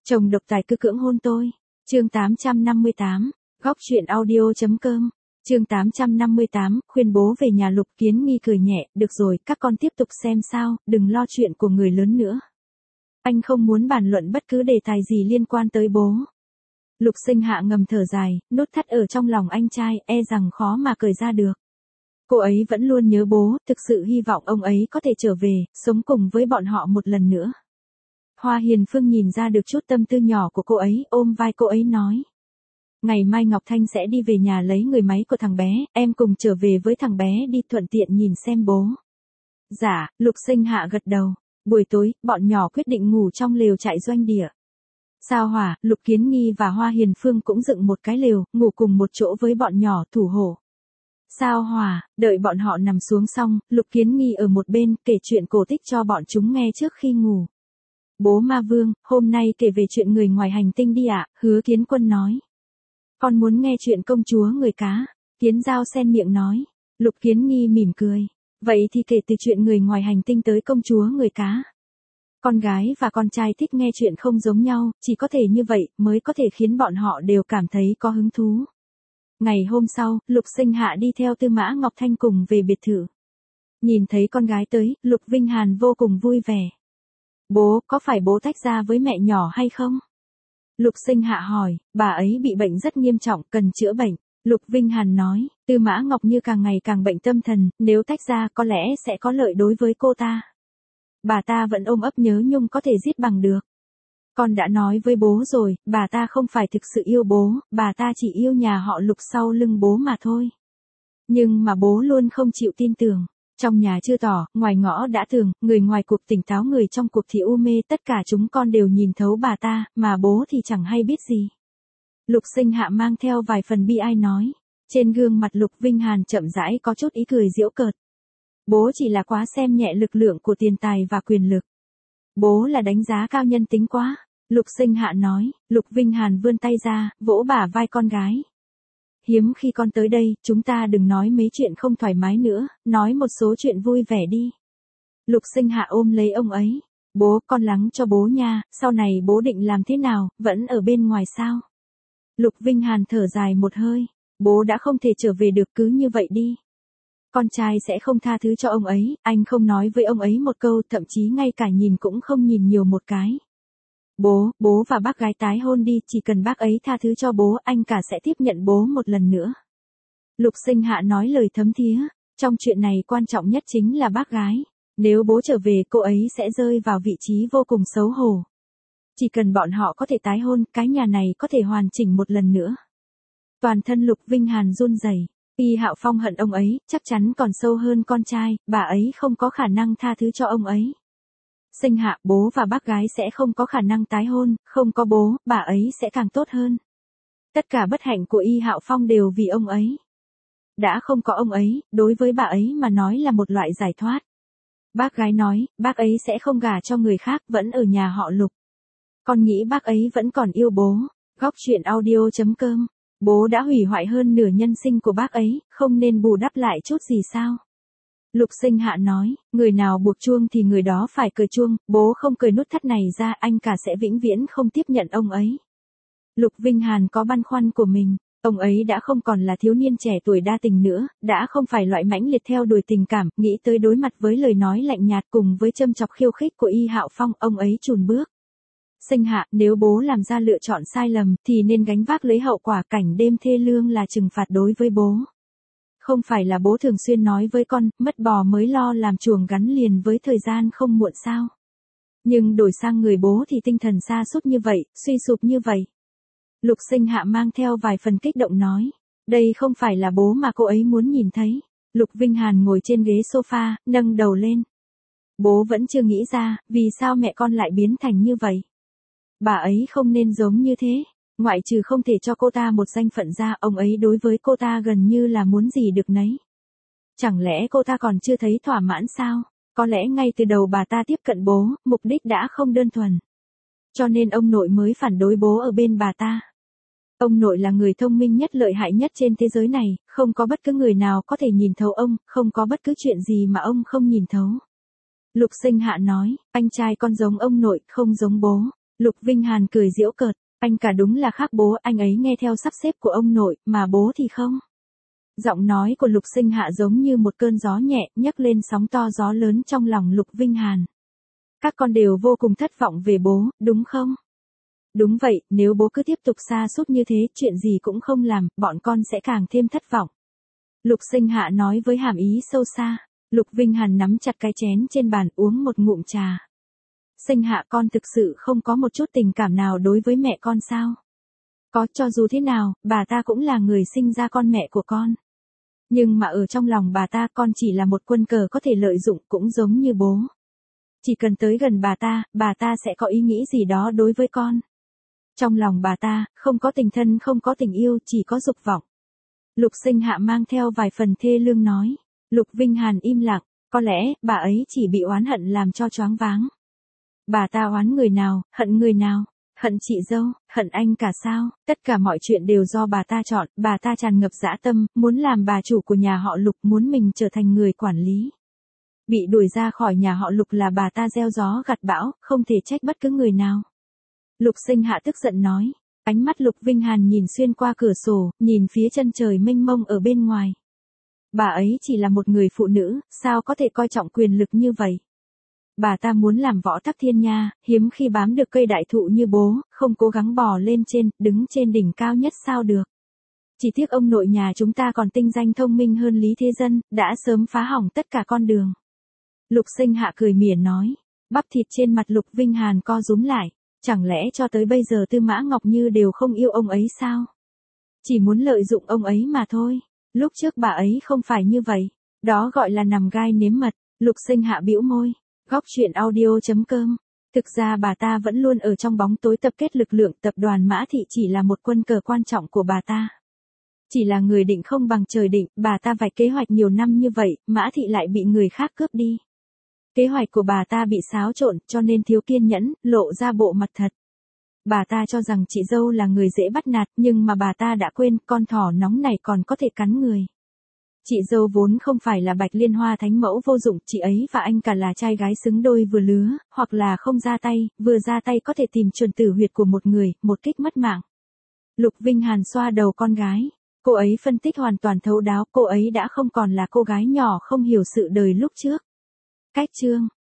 Chồng độc tài cứ cưỡng hôn tôi. Chương 858, góc truyện audio.com. Chương 858, khuyên bố về nhà. Lục Kiến Nghi cười nhẹ, được rồi, các con tiếp tục xem sao, đừng lo chuyện của người lớn nữa. Anh không muốn bàn luận bất cứ đề tài gì liên quan tới bố. Lục Sinh Hạ ngầm thở dài, nút thắt ở trong lòng anh trai, e rằng khó mà cởi ra được. Cô ấy vẫn luôn nhớ bố, thực sự hy vọng ông ấy có thể trở về, sống cùng với bọn họ một lần nữa. Hoa Hiền Phương nhìn ra được chút tâm tư nhỏ của cô ấy, ôm vai cô ấy nói. Ngày mai Ngọc Thanh sẽ đi về nhà lấy người máy của thằng bé, em cùng trở về với thằng bé đi, thuận tiện nhìn xem bố. Dạ, Lục Sinh Hạ gật đầu. Buổi tối, bọn nhỏ quyết định ngủ trong lều trại doanh địa. Sao Hỏa, Lục Kiến Nghi và Hoa Hiền Phương cũng dựng một cái lều, ngủ cùng một chỗ với bọn nhỏ thủ hộ. Sao Hỏa, đợi bọn họ nằm xuống xong, Lục Kiến Nghi ở một bên kể chuyện cổ tích cho bọn chúng nghe trước khi ngủ. Bố Ma Vương, hôm nay kể về chuyện người ngoài hành tinh đi ạ, Hứa Kiến Quân nói. Con muốn nghe chuyện công chúa người cá, Kiến Giao xen miệng nói. Lục Kiến Nghi mỉm cười. Vậy thì kể từ chuyện người ngoài hành tinh tới công chúa người cá. Con gái và con trai thích nghe chuyện không giống nhau, chỉ có thể như vậy mới có thể khiến bọn họ đều cảm thấy có hứng thú. Ngày hôm sau, Lục Sinh Hạ đi theo Tư Mã Ngọc Thanh cùng về biệt thự. Nhìn thấy con gái tới, Lục Vinh Hàn vô cùng vui vẻ. Bố, có phải bố tách ra với mẹ nhỏ hay không? Lục Sinh Hạ hỏi, bà ấy bị bệnh rất nghiêm trọng, cần chữa bệnh. Lục Vinh Hàn nói, Tư Mã Ngọc Như càng ngày càng bệnh tâm thần, nếu tách ra có lẽ sẽ có lợi đối với cô ta. Bà ta vẫn ôm ấp nhớ nhung có thể giết bằng được. Con đã nói với bố rồi, bà ta không phải thực sự yêu bố, bà ta chỉ yêu nhà họ Lục sau lưng bố mà thôi. Nhưng mà bố luôn không chịu tin tưởng. Trong nhà chưa tỏ, ngoài ngõ đã tường, người ngoài cuộc tỉnh táo, người trong cuộc thì u mê, tất cả chúng con đều nhìn thấu bà ta, mà bố thì chẳng hay biết gì. Lục Sinh Hạ mang theo vài phần bi ai nói. Trên gương mặt Lục Vinh Hàn chậm rãi có chút ý cười giễu cợt. Bố chỉ là quá xem nhẹ lực lượng của tiền tài và quyền lực. Bố là đánh giá cao nhân tính quá. Lục Sinh Hạ nói. Lục Vinh Hàn vươn tay ra, vỗ bả vai con gái. Hiếm khi con tới đây, chúng ta đừng nói mấy chuyện không thoải mái nữa, nói một số chuyện vui vẻ đi. Lục Sinh Hạ ôm lấy ông ấy. Bố, con lắng cho bố nha, sau này bố định làm thế nào, vẫn ở bên ngoài sao? Lục Vinh Hàn thở dài một hơi. Bố đã không thể trở về được, cứ như vậy đi. Con trai sẽ không tha thứ cho ông ấy, anh không nói với ông ấy một câu, thậm chí ngay cả nhìn cũng không nhìn nhiều một cái. Bố và bác gái tái hôn đi, chỉ cần bác ấy tha thứ cho bố, anh cả sẽ tiếp nhận bố một lần nữa. Lục Sinh Hạ nói lời thấm thía, trong chuyện này quan trọng nhất chính là bác gái. Nếu bố trở về, cô ấy sẽ rơi vào vị trí vô cùng xấu hổ. Chỉ cần bọn họ có thể tái hôn, cái nhà này có thể hoàn chỉnh một lần nữa. Toàn thân Lục Vinh Hàn run rẩy. Y Hạo Phong hận ông ấy, chắc chắn còn sâu hơn con trai, bà ấy không có khả năng tha thứ cho ông ấy. Sinh Hạ, bố và bác gái sẽ không có khả năng tái hôn, không có bố, bà ấy sẽ càng tốt hơn. Tất cả bất hạnh của Y Hạo Phong đều vì ông ấy. Đã không có ông ấy, đối với bà ấy mà nói là một loại giải thoát. Bác gái nói, bác ấy sẽ không gả cho người khác, vẫn ở nhà họ Lục. Con nghĩ bác ấy vẫn còn yêu bố. Góc truyện audio.com. Bố đã hủy hoại hơn nửa nhân sinh của bác ấy, không nên bù đắp lại chút gì sao? Lục Sinh Hạ nói, người nào buộc chuông thì người đó phải cởi chuông, bố không cởi nút thắt này ra, anh cả sẽ vĩnh viễn không tiếp nhận ông ấy. Lục Vinh Hàn có băn khoăn của mình, ông ấy đã không còn là thiếu niên trẻ tuổi đa tình nữa, đã không phải loại mãnh liệt theo đuổi tình cảm, nghĩ tới đối mặt với lời nói lạnh nhạt cùng với châm chọc khiêu khích của Y Hạo Phong, ông ấy chùn bước. Sinh Hạ, nếu bố làm ra lựa chọn sai lầm, thì nên gánh vác lấy hậu quả, cảnh đêm thê lương là trừng phạt đối với bố. Không phải là bố thường xuyên nói với con, mất bò mới lo làm chuồng gắn liền với thời gian không muộn sao? Nhưng đổi sang người bố thì tinh thần sa sút như vậy, suy sụp như vậy. Lục Sinh Hạ mang theo vài phần kích động nói, đây không phải là bố mà cô ấy muốn nhìn thấy. Lục Vinh Hàn ngồi trên ghế sofa, nâng đầu lên. Bố vẫn chưa nghĩ ra, vì sao mẹ con lại biến thành như vậy? Bà ấy không nên giống như thế, ngoại trừ không thể cho cô ta một danh phận ra, ông ấy đối với cô ta gần như là muốn gì được nấy. Chẳng lẽ cô ta còn chưa thấy thỏa mãn sao? Có lẽ ngay từ đầu bà ta tiếp cận bố, mục đích đã không đơn thuần. Cho nên ông nội mới phản đối bố ở bên bà ta. Ông nội là người thông minh nhất, lợi hại nhất trên thế giới này, không có bất cứ người nào có thể nhìn thấu ông, không có bất cứ chuyện gì mà ông không nhìn thấu. Lục Sinh Hạ nói, anh trai con giống ông nội, không giống bố. Lục Vinh Hàn cười giễu cợt, anh cả đúng là khác bố, anh ấy nghe theo sắp xếp của ông nội, mà bố thì không. Giọng nói của Lục Sinh Hạ giống như một cơn gió nhẹ, nhấc lên sóng to gió lớn trong lòng Lục Vinh Hàn. Các con đều vô cùng thất vọng về bố, đúng không? Đúng vậy, nếu bố cứ tiếp tục sa sút như thế, chuyện gì cũng không làm, bọn con sẽ càng thêm thất vọng. Lục Sinh Hạ nói với hàm ý sâu xa. Lục Vinh Hàn nắm chặt cái chén trên bàn uống một ngụm trà. Sinh Hạ, con thực sự không có một chút tình cảm nào đối với mẹ con sao? Có, cho dù thế nào, bà ta cũng là người sinh ra con mẹ của con. Nhưng mà ở trong lòng bà ta, con chỉ là một quân cờ có thể lợi dụng, cũng giống như bố. Chỉ cần tới gần bà ta sẽ có ý nghĩ gì đó đối với con. Trong lòng bà ta, không có tình thân, không có tình yêu, chỉ có dục vọng. Lục Sinh Hạ mang theo vài phần thê lương nói. Lục Vinh Hàn im lặng, có lẽ, bà ấy chỉ bị oán hận làm cho choáng váng. Bà ta oán người nào, hận người nào? Hận chị dâu, hận anh cả sao? Tất cả mọi chuyện đều do bà ta chọn, bà ta tràn ngập dã tâm, muốn làm bà chủ của nhà họ Lục, muốn mình trở thành người quản lý. Bị đuổi ra khỏi nhà họ Lục là bà ta gieo gió gặt bão, không thể trách bất cứ người nào. Lục Sinh Hạ tức giận nói. Ánh mắt Lục Vinh Hàn nhìn xuyên qua cửa sổ, nhìn phía chân trời mênh mông ở bên ngoài. Bà ấy chỉ là một người phụ nữ, sao có thể coi trọng quyền lực như vậy? Bà ta muốn làm Võ Tắc Thiên nha, hiếm khi bám được cây đại thụ như bố, không cố gắng bò lên trên, đứng trên đỉnh cao nhất sao được. Chỉ tiếc ông nội nhà chúng ta còn tinh danh thông minh hơn Lý Thế Dân, đã sớm phá hỏng tất cả con đường. Lục Sinh Hạ cười mỉa nói, bắp thịt trên mặt Lục Vinh Hàn co rúm lại, chẳng lẽ cho tới bây giờ Tư Mã Ngọc Như đều không yêu ông ấy sao? Chỉ muốn lợi dụng ông ấy mà thôi. Lúc trước bà ấy không phải như vậy, đó gọi là nằm gai nếm mật. Lục Sinh Hạ bĩu môi, góc truyện audio.com. Thực ra bà ta vẫn luôn ở trong bóng tối tập kết lực lượng, tập đoàn Mã Thị chỉ là một quân cờ quan trọng của bà ta. Chỉ là người định không bằng trời định, bà ta vạch kế hoạch nhiều năm như vậy, Mã Thị lại bị người khác cướp đi. Kế hoạch của bà ta bị xáo trộn, cho nên thiếu kiên nhẫn, lộ ra bộ mặt thật. Bà ta cho rằng chị dâu là người dễ bắt nạt, nhưng mà bà ta đã quên, con thỏ nóng này còn có thể cắn người. Chị dâu vốn không phải là Bạch Liên Hoa thánh mẫu vô dụng, chị ấy và anh cả là trai gái xứng đôi vừa lứa, hoặc là không ra tay, vừa ra tay có thể tìm chuẩn tử huyệt của một người, một kích mất mạng. Lục Vinh Hàn xoa đầu con gái. Cô ấy phân tích hoàn toàn thấu đáo, cô ấy đã không còn là cô gái nhỏ không hiểu sự đời lúc trước. Cách chương